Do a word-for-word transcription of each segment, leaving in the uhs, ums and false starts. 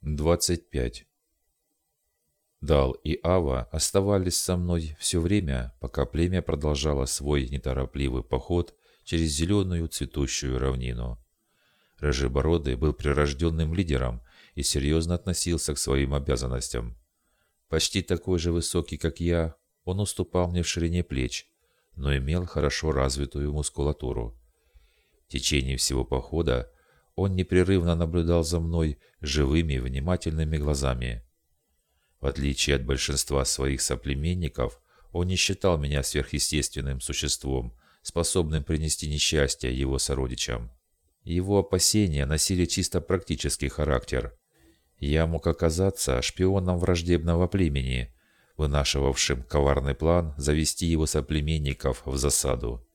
двадцать пять. Дал и Ава оставались со мной все время, пока племя продолжало свой неторопливый поход через зеленую цветущую равнину. Рыжебородый был прирожденным лидером и серьезно относился к своим обязанностям. Почти такой же высокий, как я, он уступал мне в ширине плеч, но имел хорошо развитую мускулатуру. В течение всего похода он непрерывно наблюдал за мной живыми, внимательными глазами. В отличие от большинства своих соплеменников, он не считал меня сверхъестественным существом, способным принести несчастье его сородичам. Его опасения носили чисто практический характер. Я мог оказаться шпионом враждебного племени, вынашивавшим коварный план завести его соплеменников в засаду.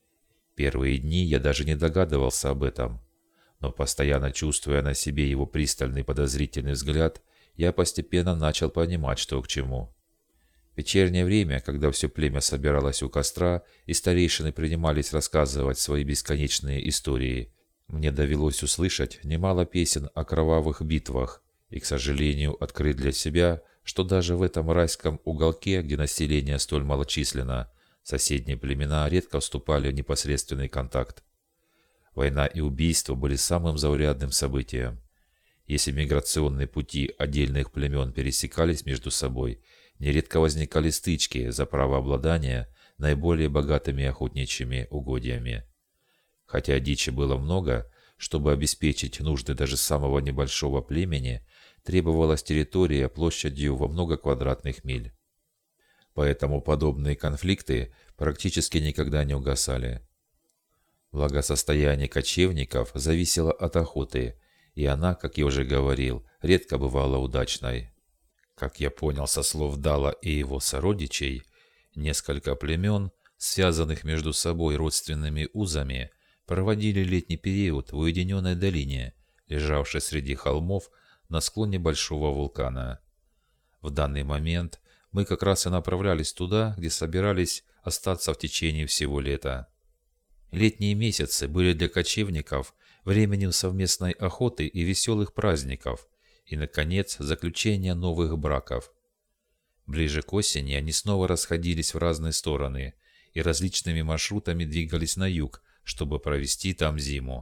Первые дни я даже не догадывался об этом, но постоянно чувствуя на себе его пристальный подозрительный взгляд, я постепенно начал понимать, что к чему. В вечернее время, когда все племя собиралось у костра и старейшины принимались рассказывать свои бесконечные истории, мне довелось услышать немало песен о кровавых битвах и, к сожалению, открыть для себя, что даже в этом райском уголке, где население столь малочисленно, соседние племена редко вступали в непосредственный контакт. Война и убийство были самым заурядным событием. Если миграционные пути отдельных племен пересекались между собой, нередко возникали стычки за право обладания наиболее богатыми охотничьими угодьями. Хотя дичи было много, чтобы обеспечить нужды даже самого небольшого племени, требовалась территория площадью во много квадратных миль. Поэтому подобные конфликты практически никогда не угасали. Благосостояние кочевников зависело от охоты, и она, как я уже говорил, редко бывала удачной. Как я понял со слов Дала и его сородичей, несколько племен, связанных между собой родственными узами, проводили летний период в уединенной долине, лежавшей среди холмов на склоне большого вулкана. В данный момент мы как раз и направлялись туда, где собирались остаться в течение всего лета. Летние месяцы были для кочевников временем совместной охоты и веселых праздников, и, наконец, заключения новых браков. Ближе к осени они снова расходились в разные стороны и различными маршрутами двигались на юг, чтобы провести там зиму.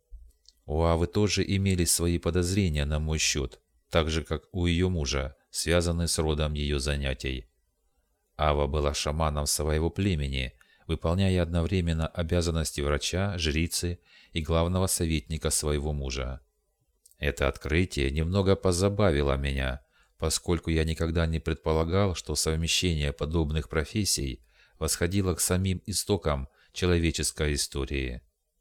У Авы тоже имелись свои подозрения на мой счет, так же, как у ее мужа, связанные с родом ее занятий. Ава была шаманом своего племени, выполняя одновременно обязанности врача, жрицы и главного советника своего мужа. Это открытие немного позабавило меня, поскольку я никогда не предполагал, что совмещение подобных профессий восходило к самим истокам человеческой истории.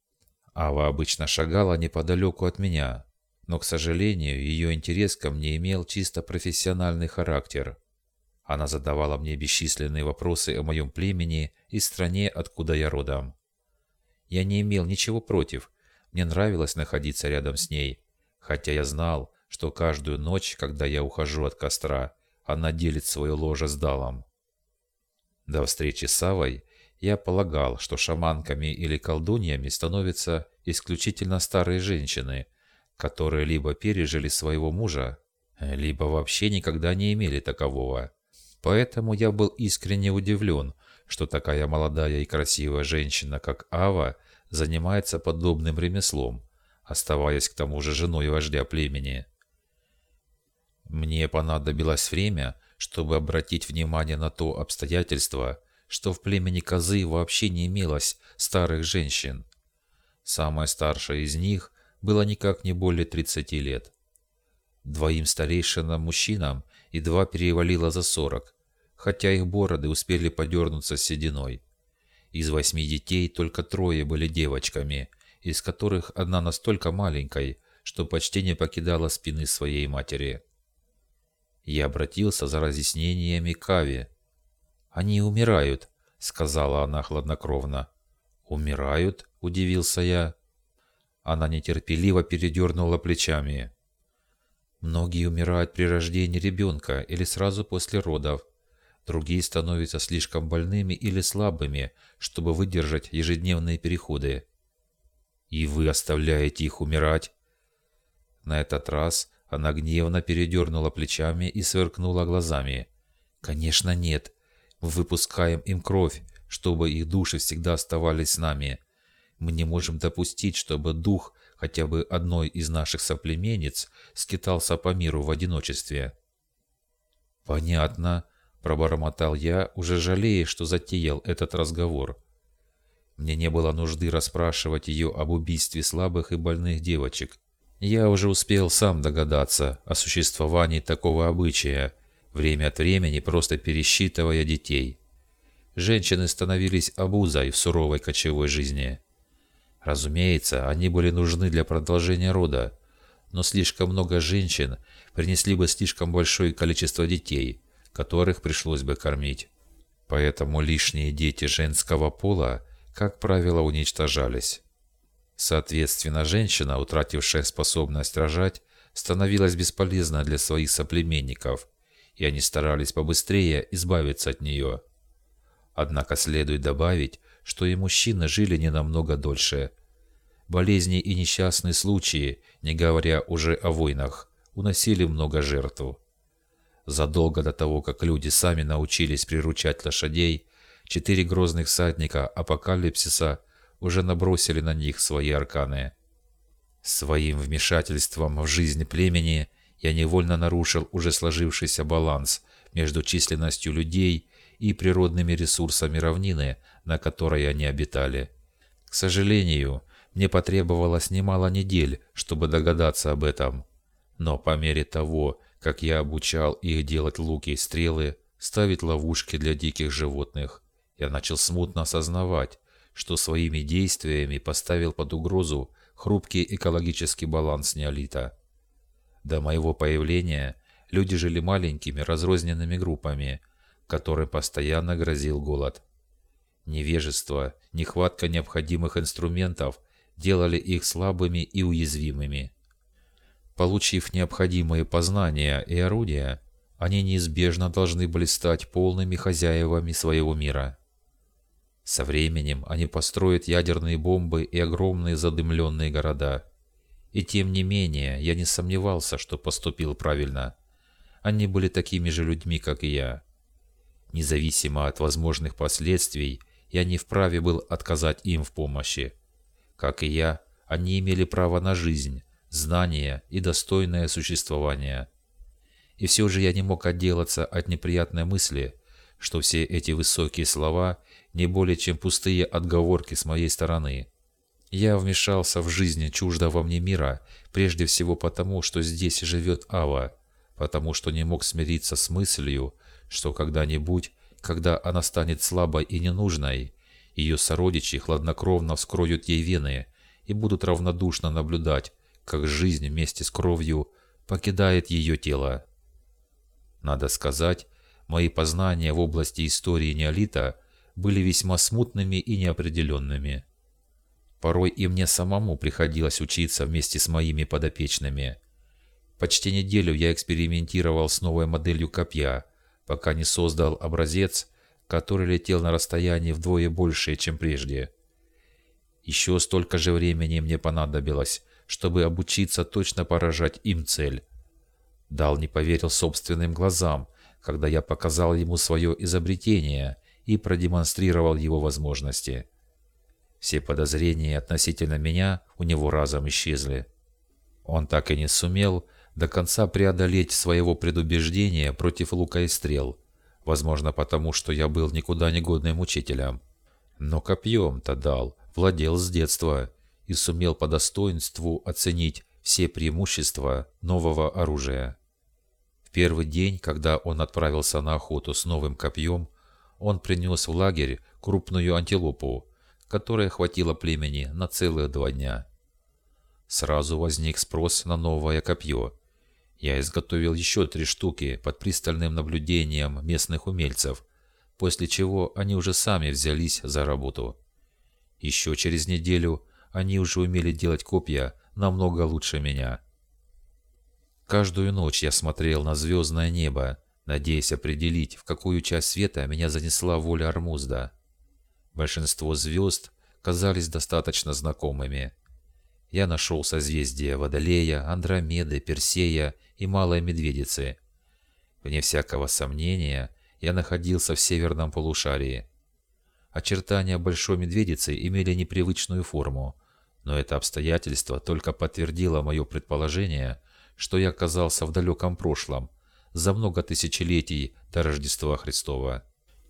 Ава обычно шагала неподалеку от меня, но, к сожалению, ее интерес ко мне имел чисто профессиональный характер. Она задавала мне бесчисленные вопросы о моем племени и стране, откуда я родом. Я не имел ничего против, мне нравилось находиться рядом с ней, хотя я знал, что каждую ночь, когда я ухожу от костра, она делит свое ложе с Далом. До встречи с Авой я полагал, что шаманками или колдуньями становятся исключительно старые женщины, которые либо пережили своего мужа, либо вообще никогда не имели такового. Поэтому я был искренне удивлен, что такая молодая и красивая женщина, как Ава, занимается подобным ремеслом, оставаясь к тому же женой вождя племени. Мне понадобилось время, чтобы обратить внимание на то обстоятельство, что в племени Козы вообще не имелось старых женщин. Самая старшая из них была никак не более тридцати лет. Двоим старейшинам-мужчинам едва перевалило за сорок, хотя их бороды успели подернуться сединой. Из восьми детей только трое были девочками, из которых одна настолько маленькой, что почти не покидала спины своей матери. Я обратился за разъяснениями к Аве. «Они умирают», — сказала она хладнокровно. «Умирают?» — удивился я. Она нетерпеливо передернула плечами. «Многие умирают при рождении ребенка или сразу после родов. Другие становятся слишком больными или слабыми, чтобы выдержать ежедневные переходы». «И вы оставляете их умирать?» На этот раз Она гневно передернула плечами и сверкнула глазами. «Конечно нет. Мы выпускаем им кровь, чтобы их души всегда оставались с нами. Мы не можем допустить, чтобы дух хотя бы одной из наших соплеменниц скитался по миру в одиночестве». «Понятно», — пробормотал я, уже жалея, что затеял этот разговор. Мне не было нужды расспрашивать ее об убийстве слабых и больных девочек. Я уже успел сам догадаться о существовании такого обычая, время от времени просто пересчитывая детей. Женщины становились обузой в суровой кочевой жизни. Разумеется, они были нужны для продолжения рода, но слишком много женщин принесли бы слишком большое количество детей, которых пришлось бы кормить. Поэтому лишние дети женского пола, как правило, уничтожались. Соответственно, женщина, утратившая способность рожать, становилась бесполезна для своих соплеменников, и они старались побыстрее избавиться от нее. Однако следует добавить, что и мужчины жили не намного дольше. Болезни и несчастные случаи, не говоря уже о войнах, уносили много жертв. Задолго до того, как люди сами научились приручать лошадей, четыре грозных всадника апокалипсиса уже набросили на них свои арканы. Своим вмешательством в жизнь племени я невольно нарушил уже сложившийся баланс между численностью людей и природными ресурсами равнины, на которой они обитали. К сожалению, мне потребовалось немало недель, чтобы догадаться об этом. Но по мере того, как я обучал их делать луки и стрелы, ставить ловушки для диких животных, я начал смутно осознавать, что своими действиями поставил под угрозу хрупкий экологический баланс неолита. До моего появления люди жили маленькими разрозненными группами, которым постоянно грозил голод. Невежество, нехватка необходимых инструментов делали их слабыми и уязвимыми. Получив необходимые познания и орудия, они неизбежно должны были стать полными хозяевами своего мира. Со временем они построят ядерные бомбы и огромные задымленные города. И тем не менее, я не сомневался, что поступил правильно. Они были такими же людьми, как и я. Независимо от возможных последствий, я не вправе был отказать им в помощи. Как и я, они имели право на жизнь, знания и достойное существование. И все же я не мог отделаться от неприятной мысли, что все эти высокие слова не более чем пустые отговорки с моей стороны. Я вмешался в жизнь чуждого мне мира, прежде всего потому, что здесь живет Ава, потому что не мог смириться с мыслью, что когда-нибудь, когда она станет слабой и ненужной, ее сородичи хладнокровно вскроют ей вены и будут равнодушно наблюдать, как жизнь вместе с кровью покидает ее тело. Надо сказать, мои познания в области истории неолита были весьма смутными и неопределенными. Порой и мне самому приходилось учиться вместе с моими подопечными. Почти неделю я экспериментировал с новой моделью копья, пока не создал образец, который летел на расстоянии вдвое большее, чем прежде. Еще столько же времени мне понадобилось, чтобы обучиться точно поражать им цель. Дал не поверил собственным глазам, когда я показал ему свое изобретение и продемонстрировал его возможности. Все подозрения относительно меня у него разом исчезли. Он так и не сумел до конца преодолеть своего предубеждения против лука и стрел, возможно потому, что я был никуда не годным учителем. Но копьем-то дал, владел с детства и сумел по достоинству оценить все преимущества нового оружия. В первый день, когда он отправился на охоту с новым копьем, он принес в лагерь крупную антилопу, которая хватила племени на целых два дня. Сразу возник спрос на новое копье. Я изготовил еще три штуки под пристальным наблюдением местных умельцев, после чего они уже сами взялись за работу. Еще через неделю они уже умели делать копья намного лучше меня. Каждую ночь я смотрел на звездное небо, надеясь определить, в какую часть света меня занесла воля Ормузда. Большинство звезд казались достаточно знакомыми. Я нашел созвездия Водолея, Андромеды, Персея и Малой Медведицы. Вне всякого сомнения, я находился в северном полушарии. Очертания Большой Медведицы имели непривычную форму, но это обстоятельство только подтвердило мое предположение, что я оказался в далеком прошлом, за много тысячелетий до Рождества Христова.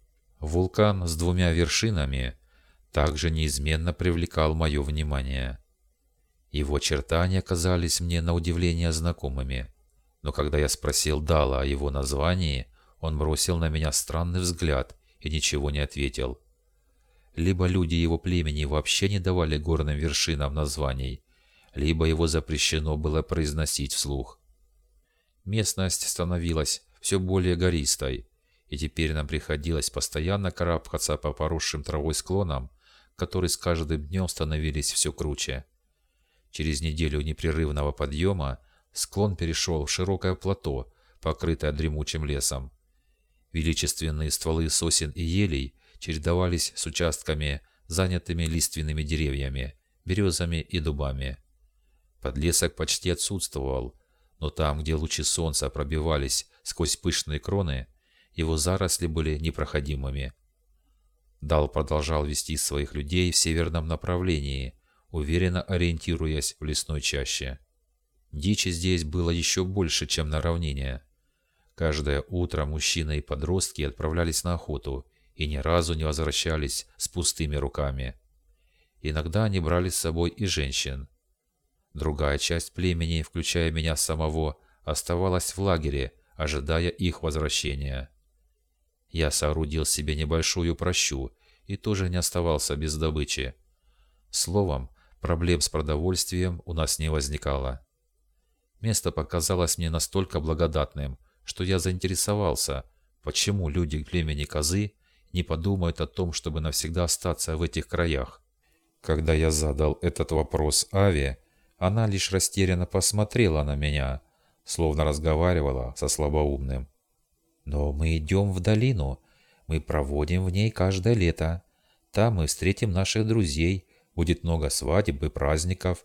Вулкан с двумя вершинами также неизменно привлекал мое внимание. Его очертания казались мне на удивление знакомыми, но когда я спросил Дала о его названии, он бросил на меня странный взгляд и ничего не ответил. Либо люди его племени вообще не давали горным вершинам названий, либо его запрещено было произносить вслух. Местность становилась все более гористой, и теперь нам приходилось постоянно карабкаться по поросшим травой склонам, которые с каждым днем становились все круче. Через неделю непрерывного подъема склон перешел в широкое плато, покрытое дремучим лесом. Величественные стволы сосен и елей чередовались с участками, занятыми лиственными деревьями, березами и дубами. Подлесок почти отсутствовал, но там, где лучи солнца пробивались сквозь пышные кроны, его заросли были непроходимыми. Дал продолжал вести своих людей в северном направлении, уверенно ориентируясь в лесной чаще. Дичи здесь было еще больше, чем на равнине. Каждое утро мужчины и подростки отправлялись на охоту и ни разу не возвращались с пустыми руками. Иногда они брали с собой и женщин. Другая часть племени, включая меня самого, оставалась в лагере, ожидая их возвращения. Я соорудил себе небольшую прощу и тоже не оставался без добычи. Словом, проблем с продовольствием у нас не возникало. Место показалось мне настолько благодатным, что я заинтересовался, почему люди племени Козы не подумают о том, чтобы навсегда остаться в этих краях. Когда я задал этот вопрос Аве, она лишь растерянно посмотрела на меня, словно разговаривала со слабоумным. «Но мы идем в долину, мы проводим в ней каждое лето. Там мы встретим наших друзей, будет много свадеб и праздников».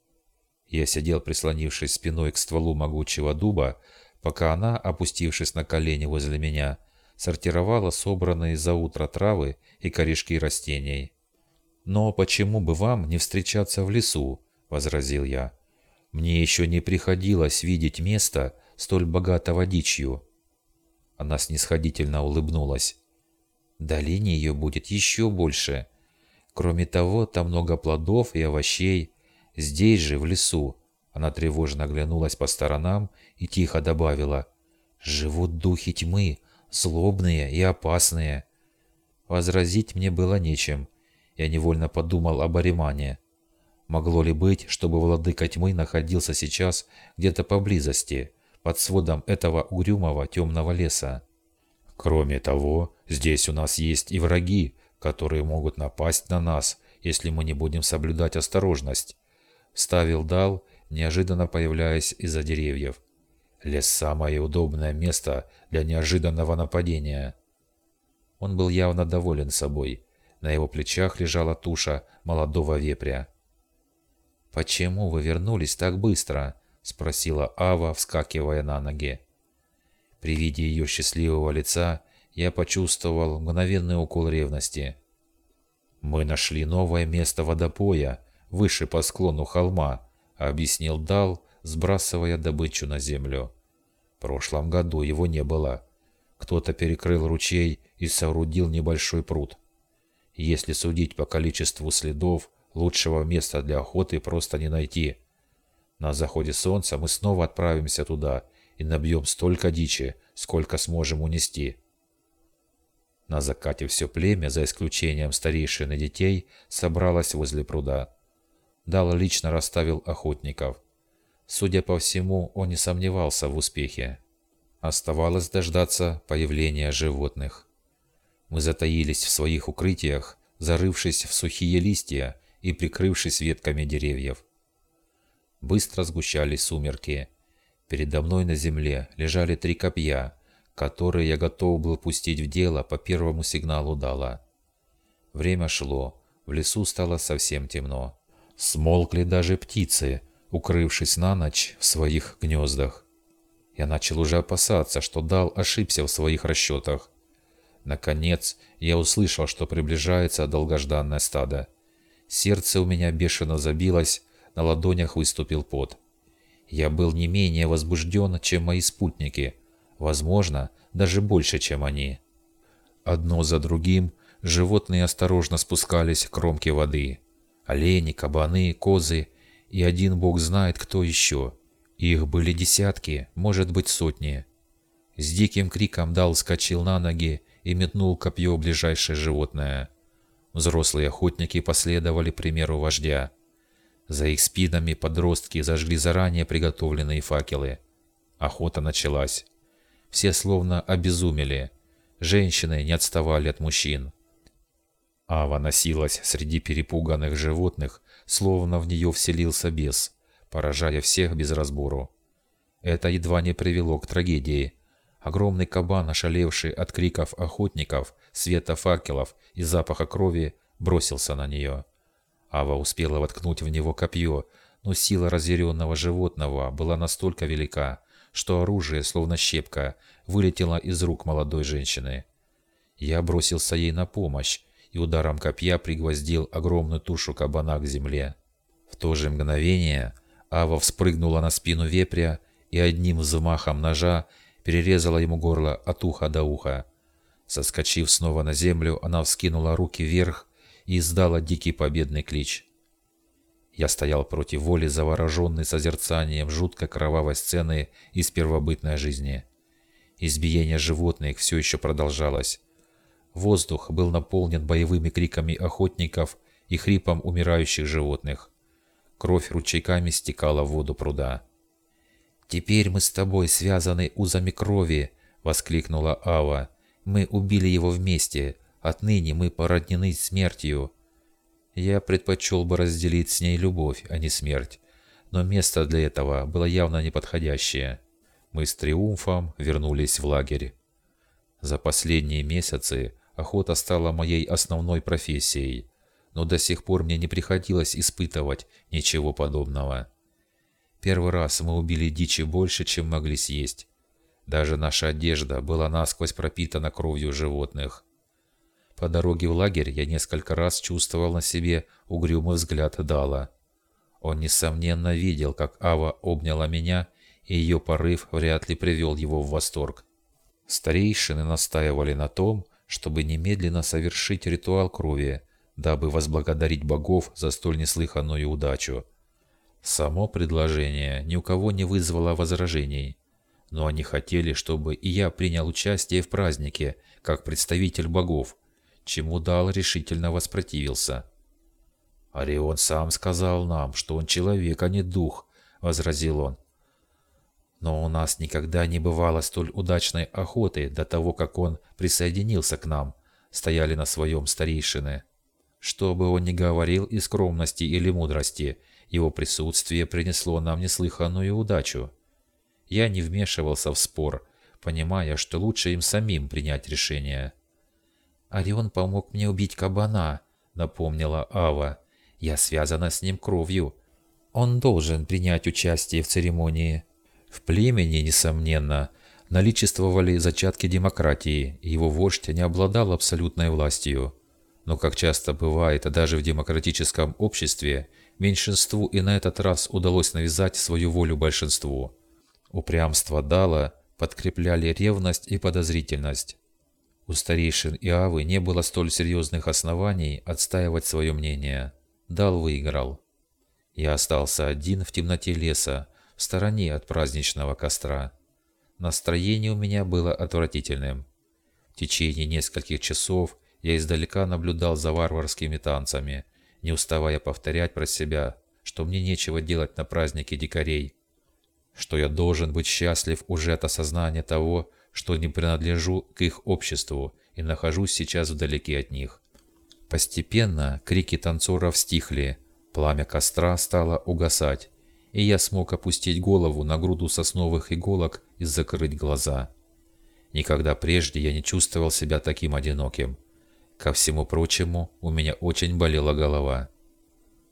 Я сидел, прислонившись спиной к стволу могучего дуба, пока она, опустившись на колени возле меня, сортировала собранные за утро травы и корешки растений. «Но почему бы вам не встречаться в лесу?» – возразил я. «Мне еще не приходилось видеть место, столь богатого дичью». Она снисходительно улыбнулась. «В долине ее будет еще больше. Кроме того, там много плодов и овощей. Здесь же, в лесу». Она тревожно оглянулась по сторонам и тихо добавила: «Живут духи тьмы, злобные и опасные». Возразить мне было нечем. Я невольно подумал об Аримане. Могло ли быть, чтобы владыка тьмы находился сейчас где-то поблизости, под сводом этого угрюмого темного леса? «Кроме того, здесь у нас есть и враги, которые могут напасть на нас, если мы не будем соблюдать осторожность», — вставил Дал, неожиданно появляясь из-за деревьев. «Лес — самое удобное место для неожиданного нападения». Он был явно доволен собой. На его плечах лежала туша молодого вепря. «Почему вы вернулись так быстро?» — спросила Ава, вскакивая на ноги. При виде ее счастливого лица я почувствовал мгновенный укол ревности. «Мы нашли новое место водопоя, выше по склону холма», — объяснил Дал, сбрасывая добычу на землю. «В прошлом году его не было. Кто-то перекрыл ручей и соорудил небольшой пруд. Если судить по количеству следов, лучшего места для охоты просто не найти. На заходе солнца мы снова отправимся туда и набьем столько дичи, сколько сможем унести». На закате все племя, за исключением старейшин и детей, собралось возле пруда. Дал лично расставил охотников. Судя по всему, он не сомневался в успехе. Оставалось дождаться появления животных. Мы затаились в своих укрытиях, зарывшись в сухие листья и прикрывшись ветками деревьев. Быстро сгущались сумерки. Передо мной на земле лежали три копья, которые я готов был пустить в дело по первому сигналу Дала. Время шло, в лесу стало совсем темно. Смолкли даже птицы, укрывшись на ночь в своих гнездах. Я начал уже опасаться, что Дал ошибся в своих расчетах. Наконец, я услышал, что приближается долгожданное стадо. Сердце у меня бешено забилось, на ладонях выступил пот. Я был не менее возбужден, чем мои спутники, возможно, даже больше, чем они. Одно за другим животные осторожно спускались к кромке воды. Олени, кабаны, козы и один бог знает кто еще. Их были десятки, может быть сотни. С диким криком Дал вскочил на ноги и метнул копье в ближайшее животное. Взрослые охотники последовали примеру вождя. За их спинами подростки зажгли заранее приготовленные факелы. Охота началась. Все словно обезумели. Женщины не отставали от мужчин. Ава носилась среди перепуганных животных, словно в нее вселился бес, поражая всех без разбору. Это едва не привело к трагедии. Огромный кабан, ошалевший от криков охотников, света факелов и запаха крови, бросился на нее. Ава успела воткнуть в него копье, но сила разъяренного животного была настолько велика, что оружие, словно щепка, вылетело из рук молодой женщины. Я бросился ей на помощь и ударом копья пригвоздил огромную тушу кабана к земле. В то же мгновение Ава вспрыгнула на спину вепря и одним взмахом ножа перерезала ему горло от уха до уха. Соскочив снова на землю, она вскинула руки вверх и издала дикий победный клич. Я стоял против воли, завороженный созерцанием жуткой кровавой сцены из первобытной жизни. Избиение животных все еще продолжалось. Воздух был наполнен боевыми криками охотников и хрипом умирающих животных. Кровь ручейками стекала в воду пруда. «Теперь мы с тобой связаны узами крови!» — воскликнула Ава. «Мы убили его вместе. Отныне мы породнены смертью». Я предпочел бы разделить с ней любовь, а не смерть, но место для этого было явно неподходящее. Мы с триумфом вернулись в лагерь. За последние месяцы охота стала моей основной профессией, но до сих пор мне не приходилось испытывать ничего подобного. Первый раз мы убили дичи больше, чем могли съесть. Даже наша одежда была насквозь пропитана кровью животных. По дороге в лагерь я несколько раз чувствовал на себе угрюмый взгляд Дала. Он, несомненно, видел, как Ава обняла меня, и ее порыв вряд ли привел его в восторг. Старейшины настаивали на том, чтобы немедленно совершить ритуал крови, дабы возблагодарить богов за столь неслыханную удачу. Само предложение ни у кого не вызвало возражений, но они хотели, чтобы и я принял участие в празднике, как представитель богов, чему Дал решительно воспротивился. «Орион сам сказал нам, что он человек, а не дух», — возразил он. «Но у нас никогда не бывало столь удачной охоты до того, как он присоединился к нам», — стояли на своем старейшины. Что бы он ни говорил из скромности или мудрости, его присутствие принесло нам неслыханную удачу. Я не вмешивался в спор, понимая, что лучше им самим принять решение. «Орион помог мне убить кабана», — напомнила Ава. «Я связана с ним кровью. Он должен принять участие в церемонии». В племени, несомненно, наличествовали зачатки демократии, и его вождь не обладал абсолютной властью. Но, как часто бывает даже в демократическом обществе, меньшинству и на этот раз удалось навязать свою волю большинству. Упрямство Дала подкрепляли ревность и подозрительность. У старейшин и Авы не было столь серьезных оснований отстаивать свое мнение. Дал выиграл. Я остался один в темноте леса, в стороне от праздничного костра. Настроение у меня было отвратительным. В течение нескольких часов я издалека наблюдал за варварскими танцами, не уставая повторять про себя, что мне нечего делать на празднике дикарей, что я должен быть счастлив уже от осознания того, что не принадлежу к их обществу и нахожусь сейчас вдалеке от них. Постепенно крики танцоров стихли, пламя костра стало угасать, и я смог опустить голову на груду сосновых иголок и закрыть глаза. Никогда прежде я не чувствовал себя таким одиноким. Ко всему прочему, у меня очень болела голова.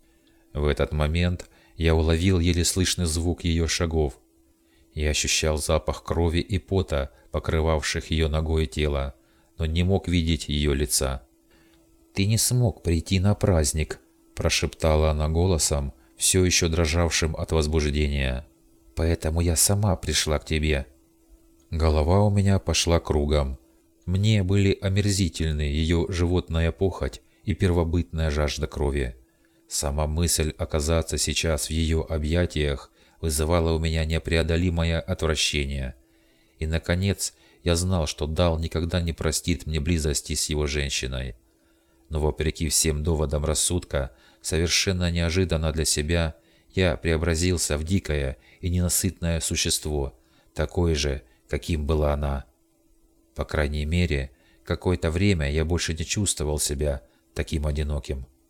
В этот момент я уловил еле слышный звук ее шагов. Я ощущал запах крови и пота, покрывавших ее ногое тело, но не мог видеть ее лица. «Ты не смог прийти на праздник», – прошептала она голосом, все еще дрожавшим от возбуждения. «Поэтому я сама пришла к тебе». Голова у меня пошла кругом. Мне были омерзительны ее животная похоть и первобытная жажда крови. Сама мысль оказаться сейчас в ее объятиях вызывала у меня непреодолимое отвращение. И, наконец, я знал, что Дал никогда не простит мне близости с его женщиной. Но, вопреки всем доводам рассудка, совершенно неожиданно для себя, я преобразился в дикое и ненасытное существо, такое же, каким была она. По крайней мере, какое-то время я больше не чувствовал себя таким одиноким.